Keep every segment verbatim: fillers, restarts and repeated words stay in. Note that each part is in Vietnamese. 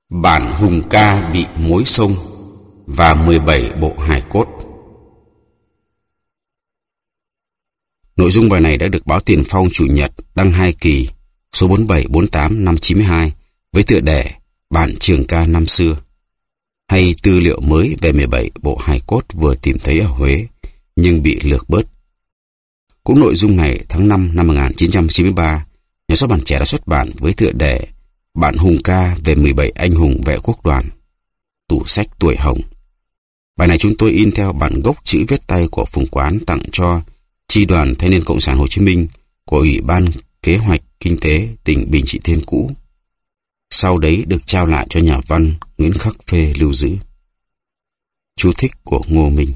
Bản hùng ca bị mối sông và mười bảy bộ hài cốt. Nội dung bài này đã được báo Tiền Phong Chủ nhật đăng hai kỳ số bốn bảy bốn tám năm chín mươi hai với tựa đề Bản trường ca năm xưa, hay tư liệu mới về mười bảy bộ hài cốt vừa tìm thấy ở Huế nhưng bị lược bớt. Cũng nội dung này, tháng năm năm một nghìn chín trăm chín mươi ba, nhà xuất bản Trẻ đã xuất bản với tựa đề Bản hùng ca về mười bảy anh hùng vệ quốc đoàn, tủ sách tuổi hồng. Bài này chúng tôi in theo bản gốc chữ viết tay của Phùng Quán tặng cho Chi đoàn Thanh niên Cộng sản Hồ Chí Minh của Ủy ban Kế hoạch Kinh tế tỉnh Bình Trị Thiên cũ. Sau đấy được trao lại cho nhà văn Nguyễn Khắc Phê lưu giữ. Chú thích của Ngô Minh.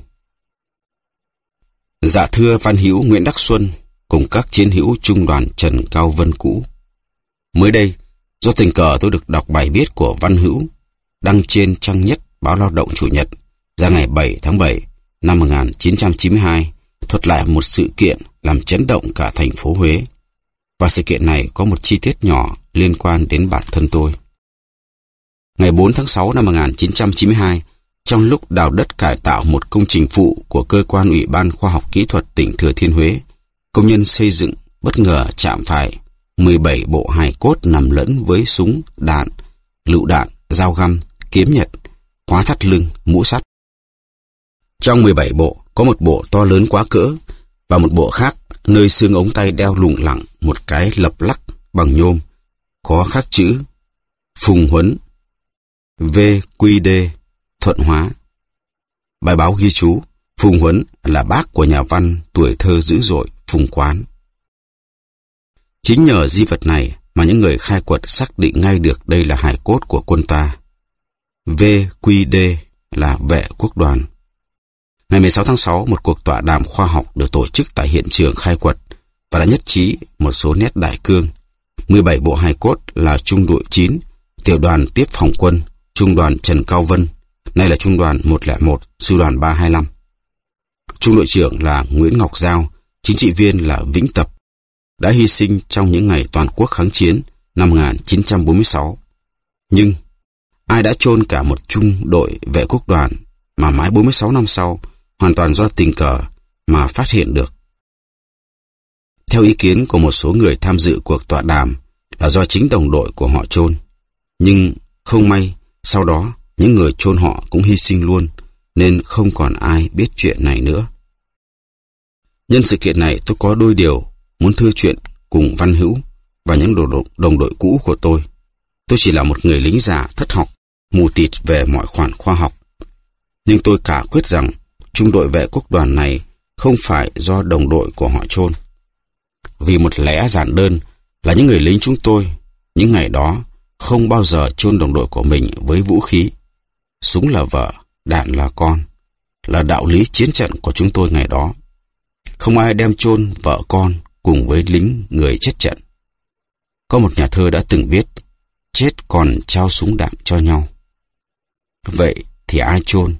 Dạ thưa văn hữu Nguyễn Đắc Xuân cùng các chiến hữu trung đoàn Trần Cao Vân cũ. Mới đây, do tình cờ tôi được đọc bài viết của văn hữu đăng trên trang nhất báo Lao động Chủ nhật ra ngày bảy tháng bảy năm một nghìn chín trăm chín mươi hai, thuật lại một sự kiện làm chấn động cả thành phố Huế. Và sự kiện này có một chi tiết nhỏ liên quan đến bản thân tôi. Ngày bốn tháng sáu năm một nghìn chín trăm chín mươi hai, trong lúc đào đất cải tạo một công trình phụ của cơ quan Ủy ban Khoa học Kỹ thuật tỉnh Thừa Thiên Huế, công nhân xây dựng bất ngờ chạm phải mười bảy bộ hài cốt nằm lẫn với súng, đạn, lựu đạn, dao găm, kiếm nhật, khóa thắt lưng, mũ sắt. Trong mười bảy bộ, có một bộ to lớn quá cỡ và một bộ khác nơi xương ống tay đeo lủng lẳng một cái lập lắc bằng nhôm, có khắc chữ Phùng Huấn, vê quy đê, Thuận Hóa. Bài báo ghi chú Phùng Huấn là bác của nhà văn tuổi thơ dữ dội Phùng Quán. Chính nhờ di vật này mà những người khai quật xác định ngay được đây là hài cốt của quân ta. vê quy đê là vệ quốc đoàn. Ngày mười sáu tháng sáu, một cuộc tọa đàm khoa học được tổ chức tại hiện trường khai quật và đã nhất trí một số nét đại cương. mười bảy bộ hài cốt là trung đội chín, tiểu đoàn tiếp phòng quân, trung đoàn Trần Cao Vân, nay là trung đoàn một không một, sư đoàn ba hai lăm. Trung đội trưởng là Nguyễn Ngọc Giao, chính trị viên là Vĩnh Tập, đã hy sinh trong những ngày toàn quốc kháng chiến năm một nghìn chín trăm bốn mươi sáu. Nhưng ai đã chôn cả một trung đội vệ quốc đoàn mà mãi bốn mươi sáu năm sau hoàn toàn do tình cờ mà phát hiện được? Theo ý kiến của một số người tham dự cuộc tọa đàm là do chính đồng đội của họ chôn. Nhưng không may, sau đó những người chôn họ cũng hy sinh luôn, nên không còn ai biết chuyện này nữa. Nhân sự kiện này, tôi có đôi điều muốn thưa chuyện cùng văn hữu và những đồng đội cũ của tôi. Tôi chỉ là một người lính già thất học, mù tịt về mọi khoản khoa học. Nhưng tôi cả quyết rằng trung đội vệ quốc đoàn này không phải do đồng đội của họ chôn. Vì một lẽ giản đơn là những người lính chúng tôi những ngày đó không bao giờ chôn đồng đội của mình với vũ khí. Súng là vợ, đạn là con, là đạo lý chiến trận của chúng tôi ngày đó. Không ai đem chôn vợ con cùng với lính người chết trận. Có một nhà thơ đã từng viết, chết còn trao súng đạn cho nhau. Vậy thì ai chôn?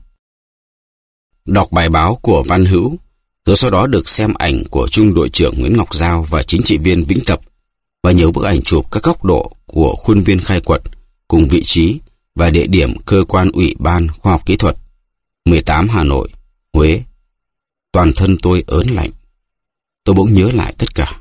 Đọc bài báo của văn hữu, rồi sau đó được xem ảnh của trung đội trưởng Nguyễn Ngọc Giao và chính trị viên Vĩnh Tập và nhiều bức ảnh chụp các góc độ của khuôn viên khai quật cùng vị trí và địa điểm cơ quan Ủy ban Khoa học Kỹ thuật mười tám Hà Nội, Huế. Toàn thân tôi ớn lạnh. Tôi bỗng nhớ lại tất cả.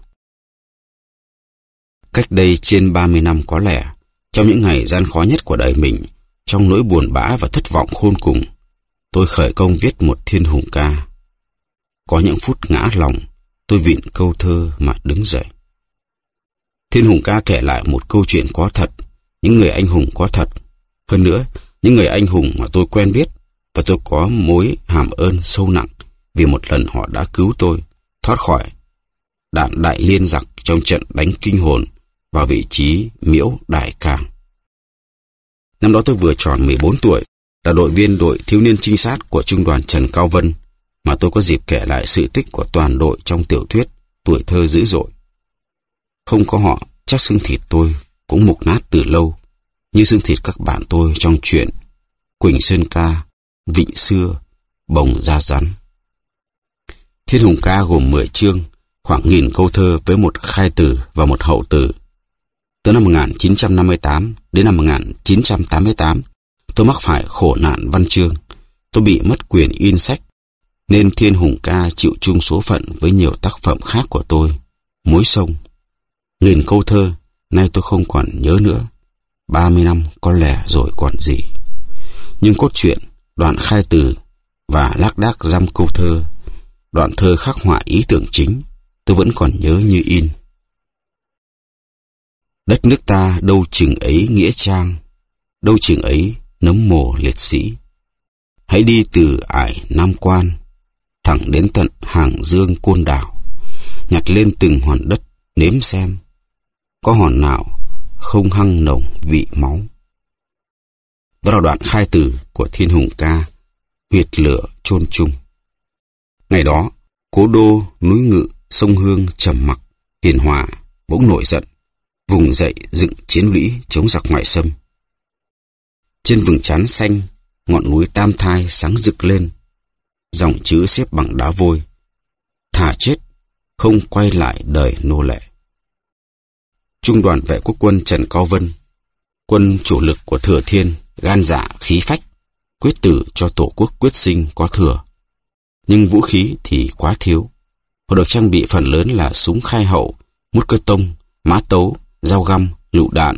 Cách đây trên ba mươi năm có lẽ, trong những ngày gian khó nhất của đời mình, trong nỗi buồn bã và thất vọng khôn cùng, tôi khởi công viết một thiên hùng ca. Có những phút ngã lòng, tôi vịn câu thơ mà đứng dậy. Thiên hùng ca kể lại một câu chuyện có thật, những người anh hùng có thật. Hơn nữa, những người anh hùng mà tôi quen biết và tôi có mối hàm ơn sâu nặng vì một lần họ đã cứu tôi thoát khỏi đạn đại liên giặc trong trận đánh kinh hồn vào vị trí Miễu Đại Càng. Năm đó tôi vừa tròn mười bốn tuổi, là đội viên đội thiếu niên trinh sát của trung đoàn Trần Cao Vân, mà tôi có dịp kể lại sự tích của toàn đội trong tiểu thuyết Tuổi thơ dữ dội. Không có họ, chắc xương thịt tôi cũng mục nát từ lâu, như xương thịt các bạn tôi trong chuyện Quỳnh Sơn Ca, Vịnh Xưa, Bồng Da Rắn. Thiên hùng ca gồm mười chương, khoảng nghìn câu thơ với một khai từ và một hậu từ. Từ năm một nghìn chín trăm năm mươi tám đến năm một nghìn chín trăm tám mươi tám, tôi mắc phải khổ nạn văn chương. Tôi bị mất quyền in sách, nên Thiên Hùng Ca chịu chung số phận với nhiều tác phẩm khác của tôi. Mối sông, nghìn câu thơ, nay tôi không còn nhớ nữa. Ba mươi năm có lẽ rồi còn gì. Nhưng cốt truyện, đoạn khai từ và lác đác dăm câu thơ, đoạn thơ khắc họa ý tưởng chính, tôi vẫn còn nhớ như in. Đất nước ta đâu chừng ấy nghĩa trang, đâu chừng ấy nấm mồ liệt sĩ. Hãy đi từ ải Nam Quan, thẳng đến tận Hàng Dương Côn Đảo, nhặt lên từng hòn đất nếm xem, có hòn nào không hăng nồng vị máu. Đó là đoạn khai từ của Thiên Hùng Ca, huyệt lửa chôn chung. Ngày đó, cố đô núi Ngự, sông Hương trầm mặc, hiền hòa bỗng nổi giận, vùng dậy dựng chiến lũy chống giặc ngoại xâm. Trên vừng chán xanh, ngọn núi Tam Thai sáng rực lên, dòng chữ xếp bằng đá vôi: thà chết, không quay lại đời nô lệ. Trung đoàn vệ quốc quân Trần Cao Vân, quân chủ lực của Thừa Thiên, gan dạ khí phách, quyết tử cho tổ quốc quyết sinh có thừa. Nhưng vũ khí thì quá thiếu. Họ được trang bị phần lớn là súng khai hậu, mút cơ tông, mã tấu, dao găm, lựu đạn.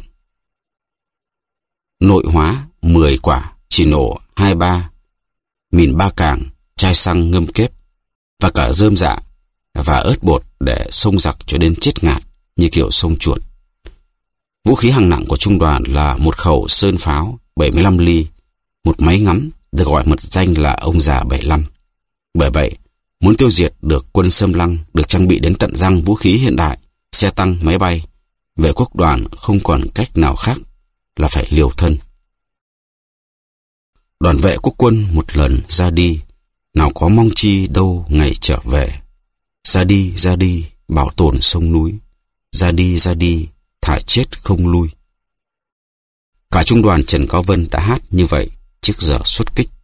Nội hóa mười quả, chỉ nổ hai ba, mìn ba càng, chai xăng ngâm kép, và cả rơm dạ và ớt bột để xông giặc cho đến chết ngạt như kiểu xông chuột. Vũ khí hạng nặng của trung đoàn là một khẩu sơn pháo bảy mươi lăm ly, một máy ngắm được gọi mật danh là ông già bảy mươi lăm. Bởi vậy, muốn tiêu diệt được quân Xâm Lăng được trang bị đến tận răng vũ khí hiện đại, xe tăng, máy bay, vệ quốc đoàn không còn cách nào khác là phải liều thân. Đoàn vệ quốc quân một lần ra đi, nào có mong chi đâu ngày trở về. Ra đi, ra đi, bảo tồn sông núi. Ra đi, ra đi, thà chết không lui. Cả trung đoàn Trần Cao Vân đã hát như vậy trước giờ xuất kích.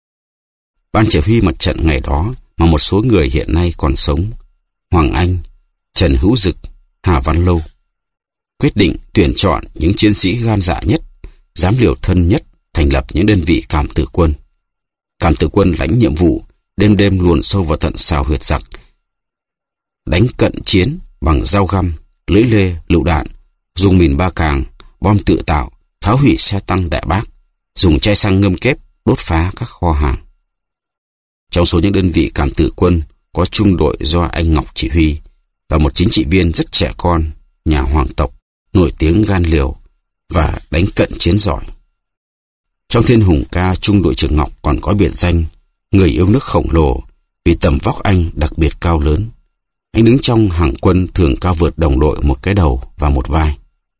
Ban chỉ huy mặt trận ngày đó mà một số người hiện nay còn sống, Hoàng Anh, Trần Hữu Dực, Hà Văn Lâu, quyết định tuyển chọn những chiến sĩ gan dạ nhất, dám liều thân nhất, thành lập những đơn vị cảm tử quân. Cảm tử quân lãnh nhiệm vụ đêm đêm luồn sâu vào tận xào huyệt giặc, đánh cận chiến bằng dao găm, lưỡi lê, lựu đạn, dùng mìn ba càng, bom tự tạo, phá hủy xe tăng Đại Bác, dùng chai xăng ngâm kép đốt phá các kho hàng. Trong số những đơn vị cảm tử quân có trung đội do anh Ngọc chỉ huy và một chính trị viên rất trẻ con, nhà hoàng tộc, nổi tiếng gan liều và đánh cận chiến giỏi. Trong Thiên Hùng Ca, trung đội trưởng Ngọc còn có biệt danh người yêu nước khổng lồ vì tầm vóc anh đặc biệt cao lớn. Anh đứng trong hàng quân thường cao vượt đồng đội một cái đầu và một vai.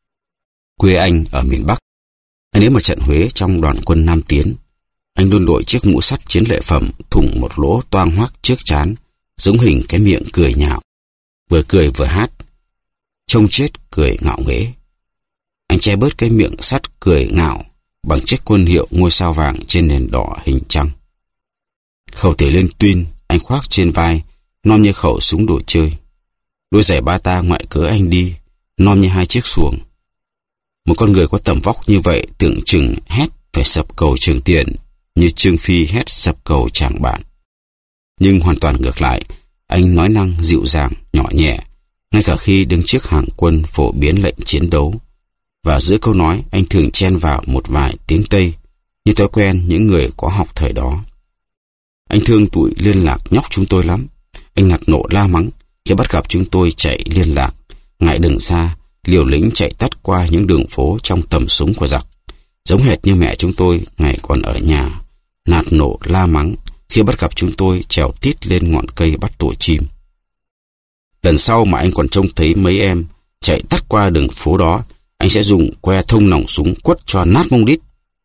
Quê anh ở miền Bắc. Anh đến mặt trận Huế trong đoàn quân Nam Tiến. Anh luôn đội chiếc mũ sắt chiến lợi phẩm thủng một lỗ toang hoác trước trán, giống hình cái miệng cười nhạo. Vừa cười vừa hát. Trông chết cười ngạo nghễ. Anh che bớt cái miệng sắt cười ngạo bằng chiếc quân hiệu ngôi sao vàng trên nền đỏ hình trăng. Khẩu tỉ lên tuyên anh khoác trên vai, non như khẩu súng đồ chơi. Đôi giày bata ngoại cớ anh đi, non như hai chiếc xuồng. Một con người có tầm vóc như vậy tưởng chừng hét phải sập cầu Trường Tiền, như Trương Phi hét sập cầu Tràng Bạn. Nhưng hoàn toàn ngược lại, anh nói năng dịu dàng, nhỏ nhẹ, ngay cả khi đứng trước hàng quân phổ biến lệnh chiến đấu. Và giữa câu nói, anh thường chen vào một vài tiếng Tây, như thói quen những người có học thời đó. Anh thương tụi liên lạc nhóc chúng tôi lắm. Anh nạt nộ la mắng khi bắt gặp chúng tôi chạy liên lạc, ngại đường xa, liều lĩnh chạy tắt qua những đường phố trong tầm súng của giặc, giống hệt như mẹ chúng tôi ngày còn ở nhà, nạt nộ la mắng khi bắt gặp chúng tôi trèo tít lên ngọn cây bắt tổ chim. Lần sau mà anh còn trông thấy mấy em chạy tắt qua đường phố đó, anh sẽ dùng que thông nòng súng quất cho nát mông đít.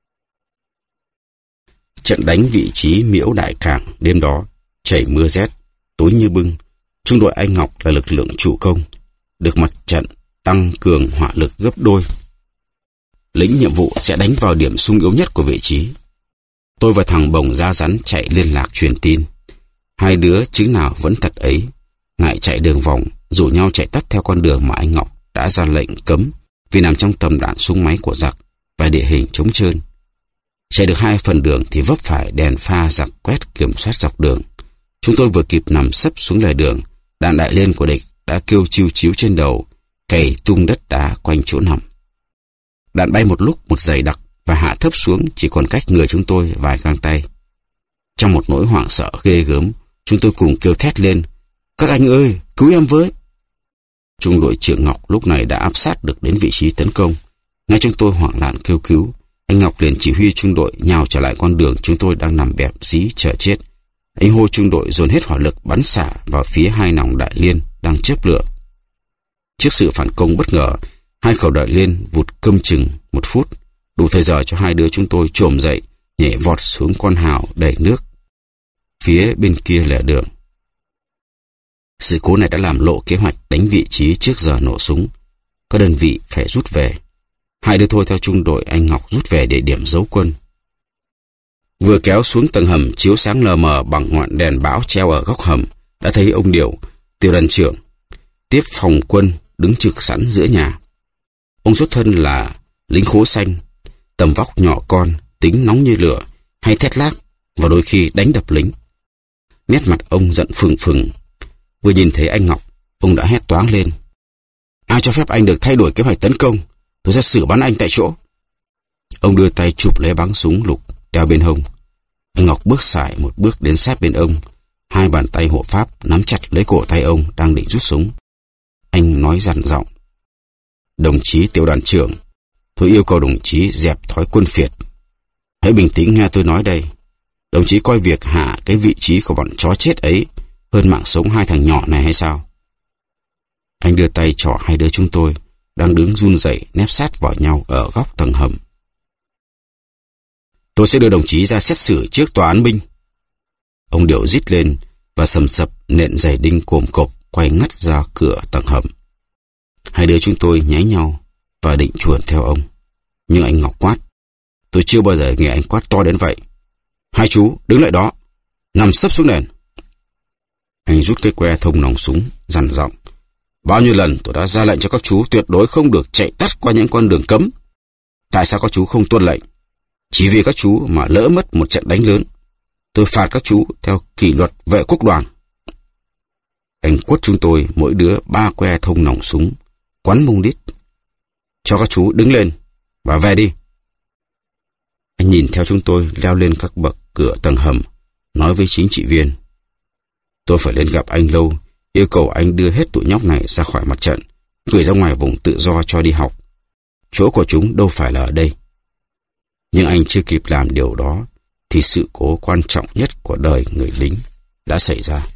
Trận đánh vị trí Miễu Đại Cảng đêm đó, chảy mưa rét, tối như bưng, trung đội anh Ngọc là lực lượng chủ công, được mặt trận tăng cường hỏa lực gấp đôi. Lĩnh nhiệm vụ sẽ đánh vào điểm xung yếu nhất của vị trí. Tôi và thằng Bồng da rắn chạy liên lạc truyền tin. Hai đứa chứng nào vẫn thật ấy, ngại chạy đường vòng, rủ nhau chạy tắt theo con đường mà anh Ngọc đã ra lệnh cấm vì nằm trong tầm đạn súng máy của giặc và địa hình trống trơn. Chạy được hai phần đường thì vấp phải đèn pha giặc quét kiểm soát dọc đường. Chúng tôi vừa kịp nằm sấp xuống lề đường, đạn đại liên của địch đã kêu chiu chiu trên đầu, cày tung đất đá quanh chỗ nằm. Đạn bay một lúc một dày đặc và hạ thấp xuống chỉ còn cách người chúng tôi vài găng tay. Trong một nỗi hoảng sợ ghê gớm, chúng tôi cùng kêu thét lên: "Các anh ơi, cứu em với!" Trung đội trưởng Ngọc lúc này đã áp sát được đến vị trí tấn công. Ngay chúng tôi hoảng loạn kêu cứu, anh Ngọc liền chỉ huy trung đội nhào trở lại con đường chúng tôi đang nằm bẹp dí chờ chết. Anh hô trung đội dồn hết hỏa lực bắn xạ vào phía hai nòng đại liên đang chớp lửa. Trước sự phản công bất ngờ, hai khẩu đại liên vụt câm chừng một phút, đủ thời giờ cho hai đứa chúng tôi chồm dậy, nhảy vọt xuống con hào đầy nước phía bên kia lề đường. Sự cố này đã làm lộ kế hoạch đánh vị trí trước giờ nổ súng. Các đơn vị phải rút về. Hai đứa thôi theo trung đội anh Ngọc rút về địa điểm giấu quân. Vừa kéo xuống tầng hầm chiếu sáng lờ mờ bằng ngọn đèn bão treo ở góc hầm, đã thấy ông Điểu, tiểu đoàn trưởng, tiếp phòng quân đứng trực sẵn giữa nhà. Ông xuất thân là lính khố xanh, tầm vóc nhỏ con, tính nóng như lửa, hay thét lác và đôi khi đánh đập lính. Nét mặt ông giận phừng phừng. Vừa nhìn thấy anh Ngọc, ông đã hét toáng lên: "Ai cho phép anh được thay đổi kế hoạch tấn công? Tôi sẽ xử bắn anh tại chỗ." Ông đưa tay chụp lấy báng súng lục đeo bên hông. Anh Ngọc bước sải một bước đến sát bên ông, hai bàn tay hộ pháp nắm chặt lấy cổ tay ông đang định rút súng. Anh nói dằn giọng: "Đồng chí tiểu đoàn trưởng, tôi yêu cầu đồng chí dẹp thói quân phiệt. Hãy bình tĩnh nghe tôi nói đây. Đồng chí coi việc hạ cái vị trí của bọn chó chết ấy hơn mạng sống hai thằng nhỏ này hay sao?" Anh đưa tay trỏ hai đứa chúng tôi đang đứng run rẩy nép sát vào nhau ở góc tầng hầm. "Tôi sẽ đưa đồng chí ra xét xử trước tòa án binh." Ông Điểu rít lên và sầm sập nện giày đinh cồm cộp quay ngắt ra cửa tầng hầm. Hai đứa chúng tôi nháy nhau và định chuồn theo ông. Nhưng anh Ngọc quát: "Tôi chưa bao giờ nghe anh quát to đến vậy. Hai chú đứng lại đó, nằm sấp xuống nền." Anh rút cái que thông nòng súng, dằn giọng: "Bao nhiêu lần tôi đã ra lệnh cho các chú tuyệt đối không được chạy tắt qua những con đường cấm. Tại sao các chú không tuân lệnh? Chỉ vì các chú mà lỡ mất một trận đánh lớn. Tôi phạt các chú theo kỷ luật vệ quốc đoàn." Anh quất chúng tôi mỗi đứa ba que thông nòng súng, quắn mông đít: "Cho các chú đứng lên và về đi." Anh nhìn theo chúng tôi leo lên các bậc cửa tầng hầm, nói với chính trị viên: "Tôi phải lên gặp anh Lâu, yêu cầu anh đưa hết tụi nhóc này ra khỏi mặt trận, gửi ra ngoài vùng tự do cho đi học. Chỗ của chúng đâu phải là ở đây." Nhưng anh chưa kịp làm điều đó thì sự cố quan trọng nhất của đời người lính đã xảy ra.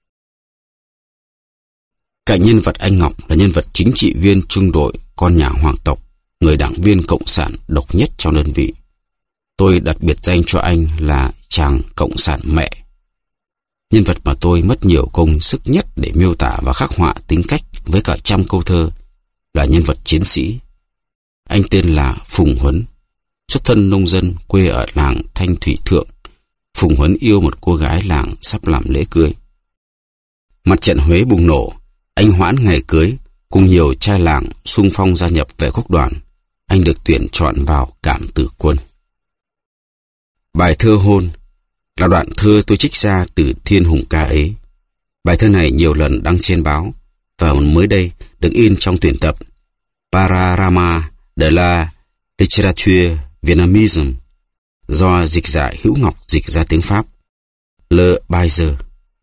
Cạnh nhân vật anh Ngọc là nhân vật chính trị viên trung đội, con nhà hoàng tộc, người đảng viên cộng sản độc nhất trong đơn vị. Tôi đặt biệt danh cho anh là chàng cộng sản mẹ. Nhân vật mà tôi mất nhiều công sức nhất để miêu tả và khắc họa tính cách với cả trăm câu thơ là nhân vật chiến sĩ. Anh tên là Phùng Huấn, xuất thân nông dân, quê ở làng Thanh Thủy Thượng. Phùng Huấn yêu một cô gái làng sắp làm lễ cưới. Mặt trận Huế bùng nổ, anh hoãn ngày cưới, cùng nhiều trai làng xung phong gia nhập vệ quốc đoàn. Anh được tuyển chọn vào cảm tử quân. Bài thơ Hôn là đoạn thơ tôi trích ra từ Thiên Hùng Ca ấy. Bài thơ này nhiều lần đăng trên báo và mới đây được in trong tuyển tập Panorama de la Littérature Vietnamese do dịch giả Hữu Ngọc dịch ra tiếng Pháp. Le Baiser.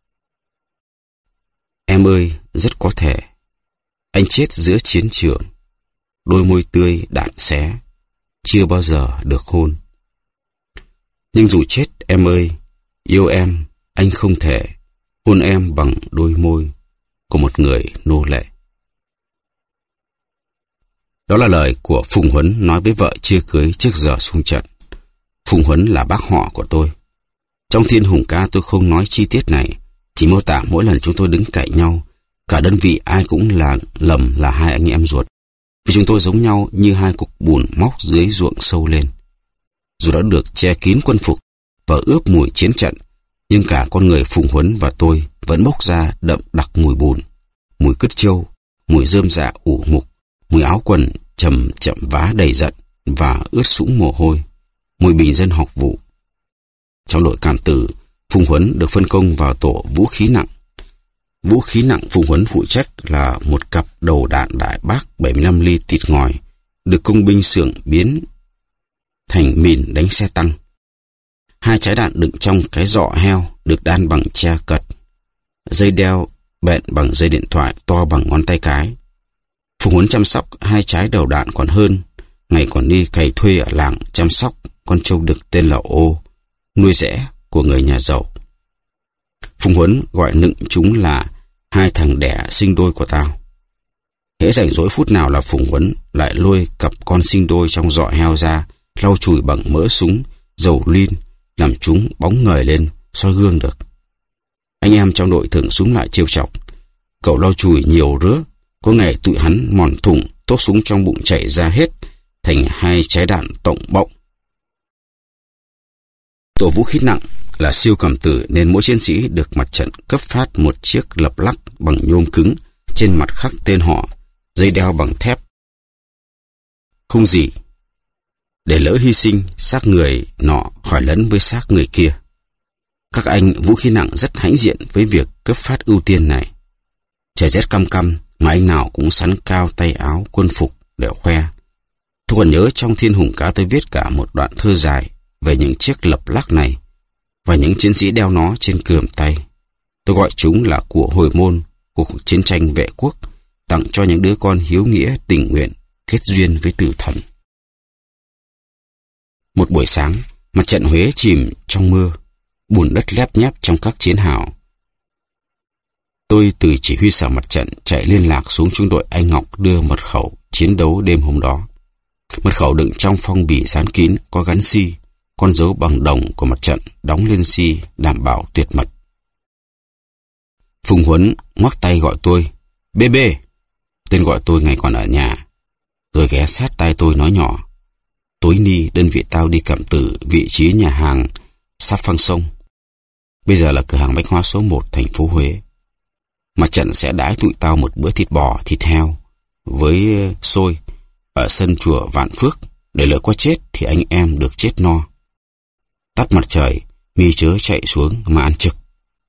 Em ơi, rất có thể anh chết giữa chiến trường, đôi môi tươi đạn xé, chưa bao giờ được hôn. Nhưng dù chết em ơi, yêu em, anh không thể hôn em bằng đôi môi của một người nô lệ. Đó là lời của Phùng Huấn nói với vợ chưa cưới trước giờ xung trận. Phùng Huấn là bác họ của tôi. Trong Thiên Hùng Ca tôi không nói chi tiết này, chỉ mô tả mỗi lần chúng tôi đứng cạnh nhau, cả đơn vị ai cũng là lầm là hai anh em ruột, vì chúng tôi giống nhau như hai cục bùn móc dưới ruộng sâu lên. Dù đã được che kín quân phục và ướp mùi chiến trận, nhưng cả con người Phùng Huấn và tôi vẫn bốc ra đậm đặc mùi bùn, mùi cứt trâu, mùi rơm rạ ủ mục, mùi áo quần chầm chậm vá đầy giận và ướt sũng mồ hôi, mùi bình dân học vụ. Trong đội cảm tử, Phùng Huấn được phân công vào tổ vũ khí nặng. Vũ khí nặng Phùng Huấn phụ trách là một cặp đầu đạn đại bác bảy mươi lăm ly tịt ngòi, được công binh xưởng biến thành mìn đánh xe tăng. Hai trái đạn đựng trong cái giọ heo được đan bằng tre cật, dây đeo bện bằng dây điện thoại to bằng ngón tay cái. Phùng Huấn chăm sóc hai trái đầu đạn còn hơn ngày còn đi cày thuê ở làng chăm sóc con trâu đực tên là Ô, nuôi rẽ của người nhà giàu. Phùng Huấn gọi nựng chúng là hai thằng đẻ sinh đôi của tao. Hễ rảnh rỗi phút nào là Phùng Huấn lại lôi cặp con sinh đôi trong giọ heo ra, lau chùi bằng mỡ súng, dầu lin, làm chúng bóng ngời lên, soi gương được. Anh em trong đội thường súng lại trêu chọc. Cậu lau chùi nhiều rứa, có ngày tụi hắn mòn thủng, tốp súng trong bụng chảy ra hết, thành hai trái đạn tổng bọng. Tổ vũ khí nặng là siêu cảm tử nên mỗi chiến sĩ được mặt trận cấp phát một chiếc lập lắc bằng nhôm cứng, trên mặt khắc tên họ, dây đeo bằng thép. Không gì, để lỡ hy sinh, xác người nọ khỏi lẫn với xác người kia. Các anh vũ khí nặng rất hãnh diện với việc cấp phát ưu tiên này. Trời rét căm căm mà anh nào cũng sắn cao tay áo quân phục để khoe. Tôi còn nhớ trong Thiên Hùng Cá tôi viết cả một đoạn thơ dài về những chiếc lập lắc này và những chiến sĩ đeo nó trên cườm tay. Tôi gọi chúng là của hồi môn của cuộc chiến tranh vệ quốc, tặng cho những đứa con hiếu nghĩa tình nguyện kết duyên với tử thần. Một buổi sáng, mặt trận Huế chìm trong mưa, bùn đất lép nhép trong các chiến hào. Tôi từ chỉ huy sở mặt trận chạy liên lạc xuống trung đội anh Ngọc đưa mật khẩu chiến đấu đêm hôm đó. Mật khẩu đựng trong phong bì dán kín có gắn xi, con dấu bằng đồng của mặt trận đóng lên xi đảm bảo tuyệt mật. Phùng Huấn ngoắc tay gọi tôi bê bê, tên gọi tôi ngày còn ở nhà, rồi ghé sát tai tôi nói nhỏ: tối ni đơn vị tao đi cảm tử vị trí nhà hàng Sắp Phăng Sông, bây giờ là cửa hàng bách hóa số một thành phố Huế. Mặt trận sẽ đãi tụi tao một bữa thịt bò, thịt heo với xôi ở sân chùa Vạn Phước, để lỡ có chết thì anh em được chết no. Tắt mặt trời, mi chớ chạy xuống mà ăn trực.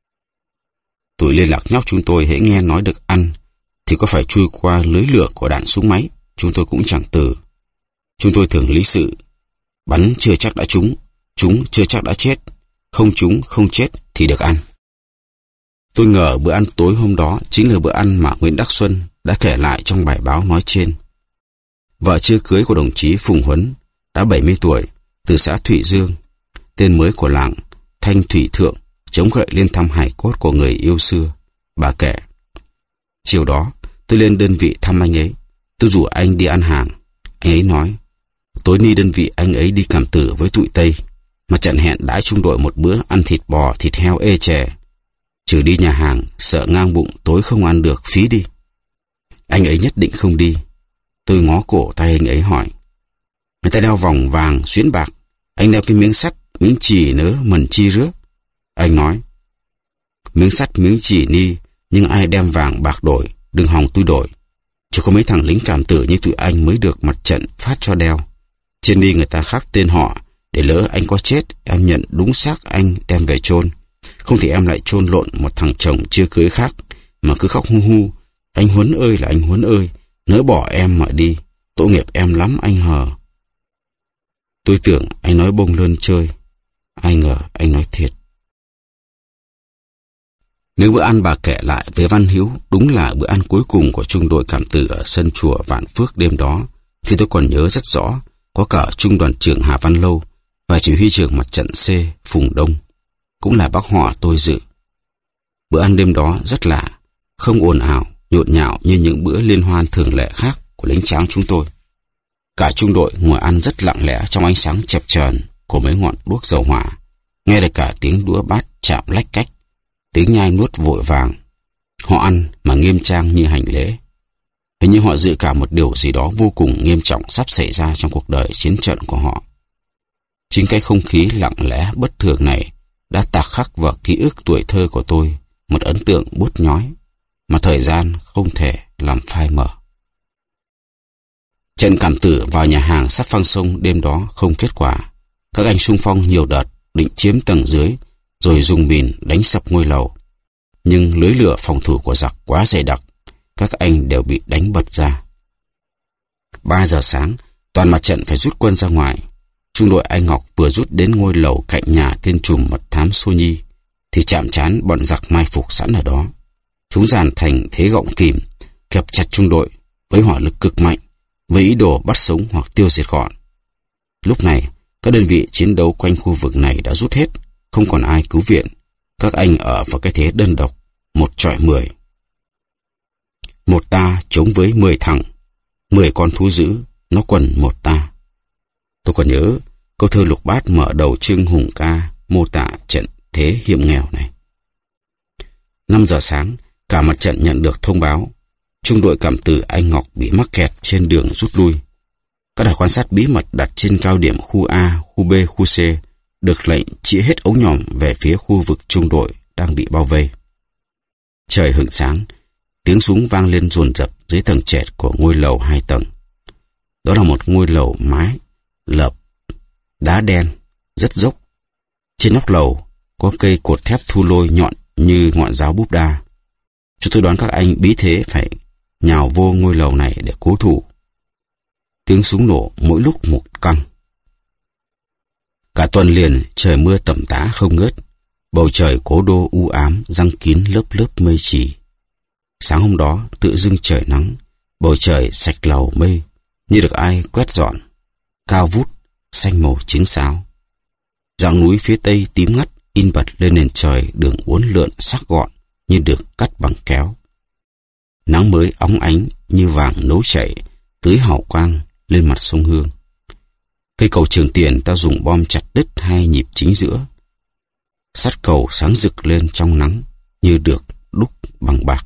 Tụi liên lạc nhóc chúng tôi hễ nghe nói được ăn thì có phải chui qua lưới lửa của đạn súng máy, chúng tôi cũng chẳng từ. Chúng tôi thường lý sự: bắn chưa chắc đã trúng, trúng chưa chắc đã chết, không trúng không chết thì được ăn. Tôi ngờ bữa ăn tối hôm đó chính là bữa ăn mà Nguyễn Đắc Xuân đã kể lại trong bài báo nói trên. Vợ chưa cưới của đồng chí Phùng Huấn đã bảy mươi tuổi, từ xã Thủy Dương, tên mới của làng Thanh Thủy Thượng, chống gậy lên thăm hài cốt của người yêu xưa. Bà kể: chiều đó tôi lên đơn vị thăm anh ấy. Tôi rủ anh đi ăn hàng. Anh ấy nói: tối ni đơn vị anh ấy đi cảm tử với tụi Tây, mà trận hẹn đãi trung đội một bữa ăn thịt bò, thịt heo ê chề. Trừ đi nhà hàng, sợ ngang bụng tối không ăn được, phí đi. Anh ấy nhất định không đi. Tôi ngó cổ tay anh ấy hỏi: người ta đeo vòng vàng xuyến bạc, anh đeo cái miếng sắt, miếng chì nớ mần chi rước. Anh nói: miếng sắt miếng chì ni, nhưng ai đem vàng bạc đổi, đừng hòng tôi đổi. Chỉ có mấy thằng lính cảm tử như tụi anh mới được mặt trận phát cho đeo. Trên đi người ta khắc tên họ, để lỡ anh có chết em nhận đúng xác anh đem về chôn. Không thì em lại chôn lộn một thằng chồng chưa cưới khác mà cứ khóc hu hu: anh Huấn ơi là anh Huấn ơi, nỡ bỏ em mà đi, tội nghiệp em lắm anh hờ. Tôi tưởng anh nói bông lơn chơi, ai ngờ anh nói thiệt. Nếu bữa ăn bà kể lại với Văn Hiếu đúng là bữa ăn cuối cùng của trung đội cảm tử ở sân chùa Vạn Phước đêm đó, thì tôi còn nhớ rất rõ có cả trung đoàn trưởng Hà Văn Lâu và chỉ huy trưởng mặt trận C Phùng Đông, cũng là bác họ tôi dự. Bữa ăn đêm đó rất lạ, không ồn ào, nhộn nhạo như những bữa liên hoan thường lệ khác của lính tráng chúng tôi. Cả trung đội ngồi ăn rất lặng lẽ trong ánh sáng chập chờn của mấy ngọn đuốc dầu hỏa, nghe được cả tiếng đũa bát chạm lách cách, tiếng nhai nuốt vội vàng. Họ ăn mà nghiêm trang như hành lễ. Hình như họ dự cả một điều gì đó vô cùng nghiêm trọng sắp xảy ra trong cuộc đời chiến trận của họ. Chính cái không khí lặng lẽ bất thường này đã tạc khắc vào ký ức tuổi thơ của tôi một ấn tượng bút nhói mà thời gian không thể làm phai mờ. Trận cảm tử vào nhà hàng sát phăng sông đêm đó không kết quả. Các anh xung phong nhiều đợt định chiếm tầng dưới, rồi dùng mìn đánh sập ngôi lầu. Nhưng lưới lửa phòng thủ của giặc quá dày đặc, các anh đều bị đánh bật ra. Ba giờ sáng, toàn mặt trận phải rút quân ra ngoài. Trung đội Anh Ngọc vừa rút đến ngôi lầu cạnh nhà tên trùm mật thám Xô Nhi, thì chạm trán bọn giặc mai phục sẵn ở đó. Chúng dàn thành thế gọng kìm, kẹp chặt trung đội với hỏa lực cực mạnh, với ý đồ bắt sống hoặc tiêu diệt gọn. Lúc này, các đơn vị chiến đấu quanh khu vực này đã rút hết, không còn ai cứu viện. Các anh ở vào cái thế đơn độc, một chọi mười. Một ta chống với mười thằng, mười con thú dữ, nó quần một ta. Tôi còn nhớ câu thơ Lục Bát mở đầu chương hùng ca mô tả trận thế hiểm nghèo này. Năm giờ sáng, cả mặt trận nhận được thông báo trung đội cảm tử Anh Ngọc bị mắc kẹt trên đường rút lui. Các đài quan sát bí mật đặt trên cao điểm khu A, khu B, khu C được lệnh chĩa hết ống nhòm về phía khu vực trung đội đang bị bao vây. Trời hửng sáng, tiếng súng vang lên dồn dập dưới tầng trệt của ngôi lầu hai tầng. Đó là một ngôi lầu mái lợp đá đen rất dốc. Trên nóc lầu có cây cột thép thu lôi nhọn như ngọn giáo búp đa. Chúng tôi đoán các anh bí thế phải nhào vô ngôi lầu này để cố thủ. Tiếng súng nổ mỗi lúc một căng. Cả tuần liền trời mưa tầm tã không ngớt. Bầu trời cố đô u ám giăng kín lớp lớp mây trì. Sáng hôm đó tự dưng trời nắng, bầu trời sạch lầu mây như được ai quét dọn, cao vút xanh màu trứng sáo. Dãy núi phía tây tím ngắt in bật lên nền trời đường uốn lượn sắc gọn như được cắt bằng kéo. Nắng mới óng ánh như vàng nấu chảy tưới hào quang lên mặt sông Hương. Cây cầu Trường Tiền ta dùng bom chặt đứt hai nhịp chính giữa. Sắt cầu sáng rực lên trong nắng như được đúc bằng bạc.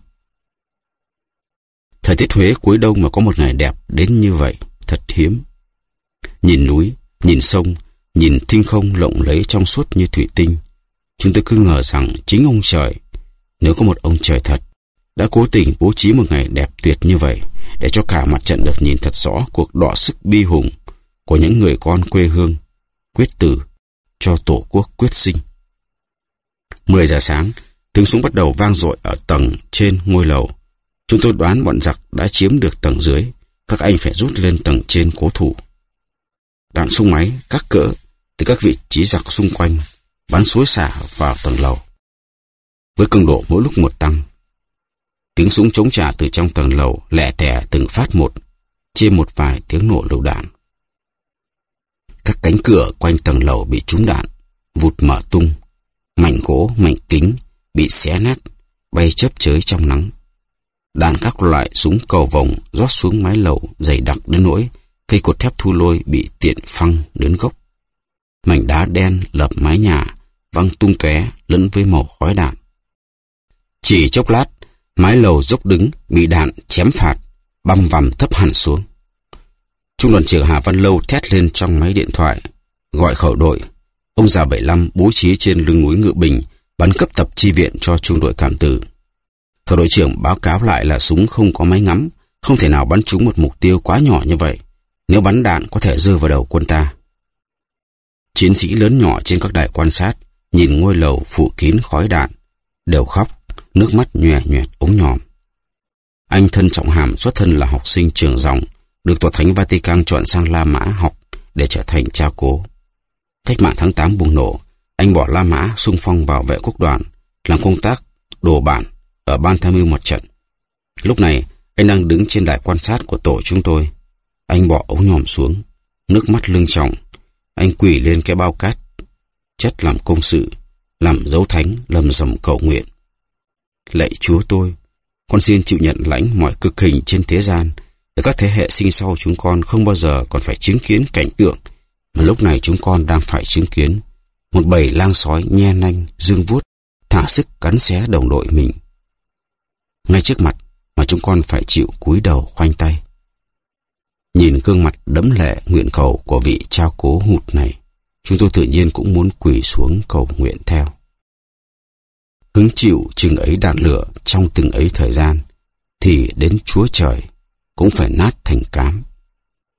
Thời tiết Huế cuối đông mà có một ngày đẹp đến như vậy thật hiếm. Nhìn núi, nhìn sông, nhìn thinh không lộng lẫy trong suốt như thủy tinh, chúng tôi cứ ngờ rằng chính ông trời, nếu có một ông trời thật, đã cố tình bố trí một ngày đẹp tuyệt như vậy để cho cả mặt trận được nhìn thật rõ cuộc đọ sức bi hùng của những người con quê hương quyết tử cho tổ quốc quyết sinh. Mười giờ sáng, tiếng súng bắt đầu vang dội ở tầng trên ngôi lầu. Chúng tôi đoán bọn giặc đã chiếm được tầng dưới, các anh phải rút lên tầng trên cố thủ. Đạn súng máy các cỡ từ các vị trí giặc xung quanh bắn xối xả vào tầng lầu, với cường độ mỗi lúc một tăng. Tiếng súng chống trả từ trong tầng lầu lẹ tẻ từng phát một, trên một vài tiếng nổ lựu đạn. Các cánh cửa quanh tầng lầu bị trúng đạn, vụt mở tung, mảnh gỗ, mảnh kính bị xé nát, bay chớp chới trong nắng. Đạn các loại súng cầu vồng rót xuống mái lầu dày đặc đến nỗi cây cột thép thu lôi bị tiện phăng đến gốc. Mảnh đá đen lợp mái nhà văng tung tóe lẫn với màu khói đạn. Chỉ chốc lát, mái lầu dốc đứng bị đạn chém phạt, băm vằm thấp hẳn xuống. Trung đoàn trưởng Hà Văn Lâu thét lên trong máy điện thoại, gọi khẩu đội. Ông già bảy lăm bố trí trên lưng núi Ngự Bình bắn cấp tập chi viện cho trung đội cảm tử. Khẩu đội trưởng báo cáo lại là súng không có máy ngắm, không thể nào bắn trúng một mục tiêu quá nhỏ như vậy. Nếu bắn đạn có thể rơi vào đầu quân ta. Chiến sĩ lớn nhỏ trên các đài quan sát nhìn ngôi lầu phủ kín khói đạn, đều khóc, nước mắt nhòe nhòe ống nhòm. Anh Thân Trọng Hàm xuất thân là học sinh trường Dòng, được Tòa Thánh Vatican chọn sang La Mã học để trở thành cha cố. Cách mạng tháng tám bùng nổ, anh bỏ La Mã xung phong vào vệ quốc đoàn, làm công tác đồ bản ở ban tham mưu mặt trận. Lúc này, anh đang đứng trên đài quan sát của tổ chúng tôi. Anh bỏ ống nhòm xuống, nước mắt lưng tròng. Anh quỳ lên cái bao cát chất làm công sự, làm dấu thánh, lầm rầm cầu nguyện. Lạy Chúa tôi, con xin chịu nhận lãnh mọi cực hình trên thế gian, để các thế hệ sinh sau chúng con không bao giờ còn phải chứng kiến cảnh tượng mà lúc này chúng con đang phải chứng kiến. Một bầy lang sói nhe nanh, dương vuốt, thả sức cắn xé đồng đội mình. Ngay trước mặt mà chúng con phải chịu cúi đầu khoanh tay. Nhìn gương mặt đẫm lệ nguyện cầu của vị cha cố hụt này, chúng tôi tự nhiên cũng muốn quỳ xuống cầu nguyện theo. Hứng chịu chừng ấy đạn lửa trong từng ấy thời gian, thì đến Chúa Trời cũng phải nát thành cám.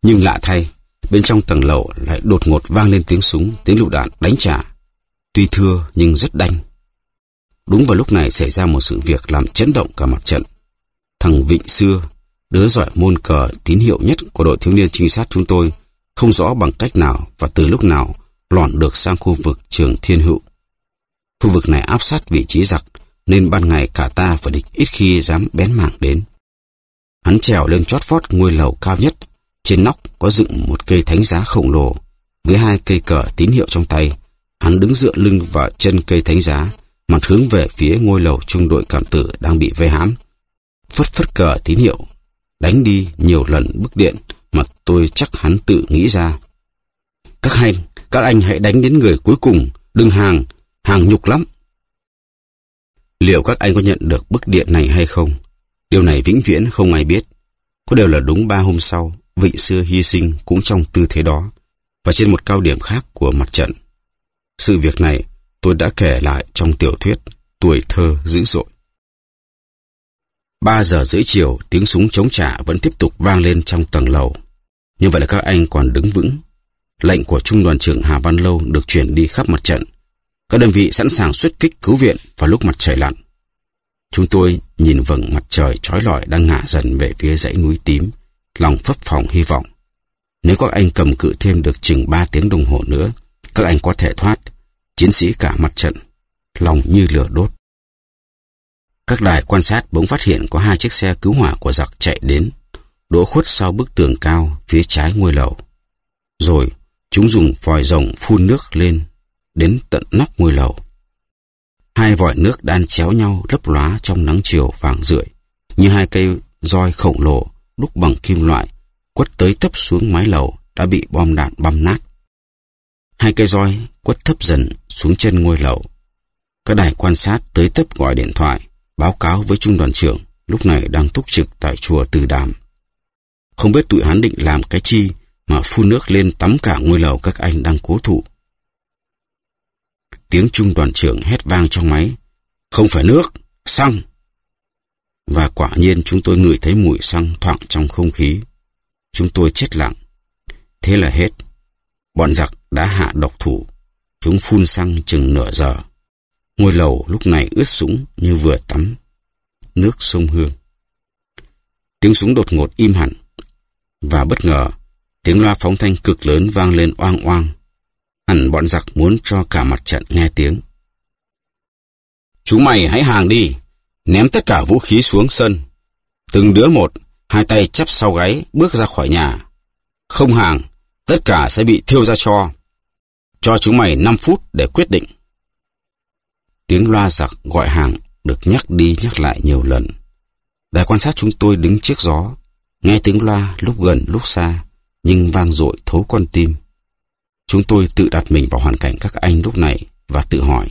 Nhưng lạ thay, bên trong tầng lầu lại đột ngột vang lên tiếng súng, tiếng lựu đạn đánh trả. Tuy thưa nhưng rất đanh. Đúng vào lúc này xảy ra một sự việc làm chấn động cả mặt trận. Thằng Vịnh xưa, đứa giỏi môn cờ tín hiệu nhất của đội thiếu niên trinh sát chúng tôi, không rõ bằng cách nào và từ lúc nào lọt được sang khu vực trường Thiên Hữu. Khu vực này áp sát vị trí giặc, nên ban ngày cả ta và địch ít khi dám bén mảng đến. Hắn trèo lên chót vót ngôi lầu cao nhất. Trên nóc có dựng một cây thánh giá khổng lồ. Với hai cây cờ tín hiệu trong tay, hắn đứng dựa lưng vào chân cây thánh giá, mặt hướng về phía ngôi lầu trung đội cảm tử đang bị vây hãm. Phất phất cờ tín hiệu, đánh đi nhiều lần bức điện mà tôi chắc hắn tự nghĩ ra. Các anh, các anh hãy đánh đến người cuối cùng, đừng hàng, hàng nhục lắm. Liệu các anh có nhận được bức điện này hay không? Điều này vĩnh viễn không ai biết. Có điều là đúng ba hôm sau, Vịnh xưa hy sinh cũng trong tư thế đó, và trên một cao điểm khác của mặt trận. Sự việc này tôi đã kể lại trong tiểu thuyết Tuổi thơ dữ dội. Ba giờ rưỡi chiều, tiếng súng chống trả vẫn tiếp tục vang lên trong tầng lầu. Như vậy là các anh còn đứng vững. Lệnh của Trung đoàn trưởng Hà Văn Lâu được chuyển đi khắp mặt trận. Các đơn vị sẵn sàng xuất kích cứu viện vào lúc mặt trời lặn. Chúng tôi nhìn vầng mặt trời chói lọi đang ngả dần về phía dãy núi tím, lòng phấp phồng hy vọng. Nếu các anh cầm cự thêm được chừng ba tiếng đồng hồ nữa, các anh có thể thoát. Chiến sĩ cả mặt trận, lòng như lửa đốt. Các đài quan sát bỗng phát hiện có hai chiếc xe cứu hỏa của giặc chạy đến, đỗ khuất sau bức tường cao phía trái ngôi lầu. Rồi chúng dùng vòi rồng phun nước lên đến tận nóc ngôi lầu. Hai vòi nước đan chéo nhau lấp lóa trong nắng chiều vàng rượi, như hai cây roi khổng lồ đúc bằng kim loại quất tới tấp xuống mái lầu đã bị bom đạn băm nát. Hai cây roi quất thấp dần xuống chân ngôi lầu. Các đài quan sát tới tấp gọi điện thoại báo cáo với trung đoàn trưởng lúc này đang túc trực tại chùa Từ Đàm. Không biết tụi hắn định làm cái chi mà phun nước lên tắm cả ngôi lầu các anh đang cố thủ. Tiếng trung đoàn trưởng hét vang trong máy: "Không phải nước, xăng!" Và quả nhiên chúng tôi ngửi thấy mùi xăng thoảng trong không khí. Chúng tôi chết lặng. Thế là hết. Bọn giặc đã hạ độc thủ. Chúng phun xăng chừng nửa giờ. Ngôi lầu lúc này ướt sũng như vừa tắm nước sông Hương. Tiếng súng đột ngột im hẳn. Và bất ngờ, tiếng loa phóng thanh cực lớn vang lên oang oang. Hẳn bọn giặc muốn cho cả mặt trận nghe tiếng. "Chúng mày hãy hàng đi, ném tất cả vũ khí xuống sân. Từng đứa một, hai tay chắp sau gáy bước ra khỏi nhà. Không hàng, tất cả sẽ bị thiêu ra tro. Cho chúng mày năm phút để quyết định." Tiếng loa giặc gọi hàng được nhắc đi nhắc lại nhiều lần. Đài quan sát chúng tôi đứng trước gió, nghe tiếng loa lúc gần lúc xa, nhưng vang dội thấu con tim. Chúng tôi tự đặt mình vào hoàn cảnh các anh lúc này và tự hỏi: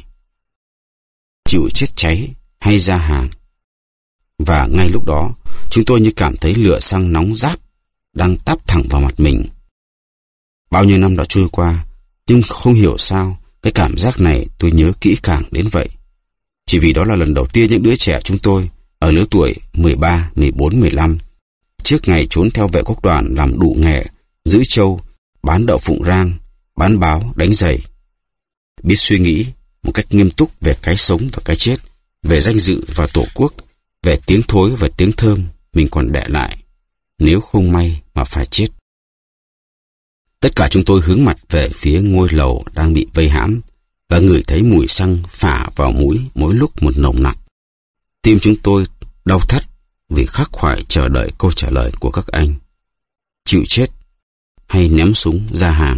chịu chết cháy hay ra hàng? Và ngay lúc đó, chúng tôi như cảm thấy lửa xăng nóng rát đang táp thẳng vào mặt mình. Bao nhiêu năm đã trôi qua, nhưng không hiểu sao cái cảm giác này tôi nhớ kỹ càng đến vậy. Chỉ vì đó là lần đầu tiên những đứa trẻ chúng tôi ở lứa tuổi mười ba, mười bốn, mười lăm, trước ngày trốn theo vệ quốc đoàn làm đủ nghề, giữ trâu, bán đậu phụng rang, bán báo, đánh giày, biết suy nghĩ một cách nghiêm túc về cái sống và cái chết, về danh dự và tổ quốc, về tiếng thối và tiếng thơm mình còn để lại nếu không may mà phải chết. Tất cả chúng tôi hướng mặt về phía ngôi lầu đang bị vây hãm và ngửi thấy mùi xăng phả vào mũi mỗi lúc một nồng nặc. Tim chúng tôi đau thắt vì khắc khoải chờ đợi câu trả lời của các anh. Chịu chết hay ném súng ra hàng?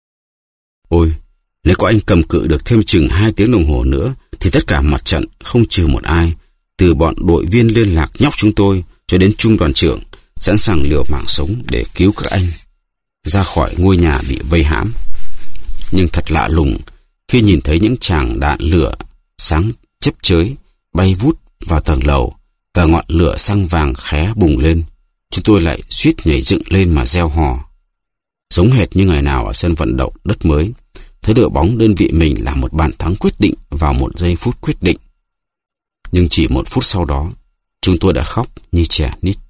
Ôi, nếu có anh cầm cự được thêm chừng hai tiếng đồng hồ nữa thì tất cả mặt trận không trừ một ai, từ bọn đội viên liên lạc nhóc chúng tôi cho đến trung đoàn trưởng, sẵn sàng liều mạng sống để cứu các anh ra khỏi ngôi nhà bị vây hãm. Nhưng thật lạ lùng khi nhìn thấy những tràng đạn lửa sáng chớp chới bay vút vào tầng lầu và ngọn lửa xăng vàng khé bùng lên, chúng tôi lại suýt nhảy dựng lên mà reo hò. Giống hệt như ngày nào ở sân vận động đất mới, thấy đội bóng đơn vị mình làm một bàn thắng quyết định vào một giây phút quyết định. Nhưng chỉ một phút sau đó, chúng tôi đã khóc như trẻ nít.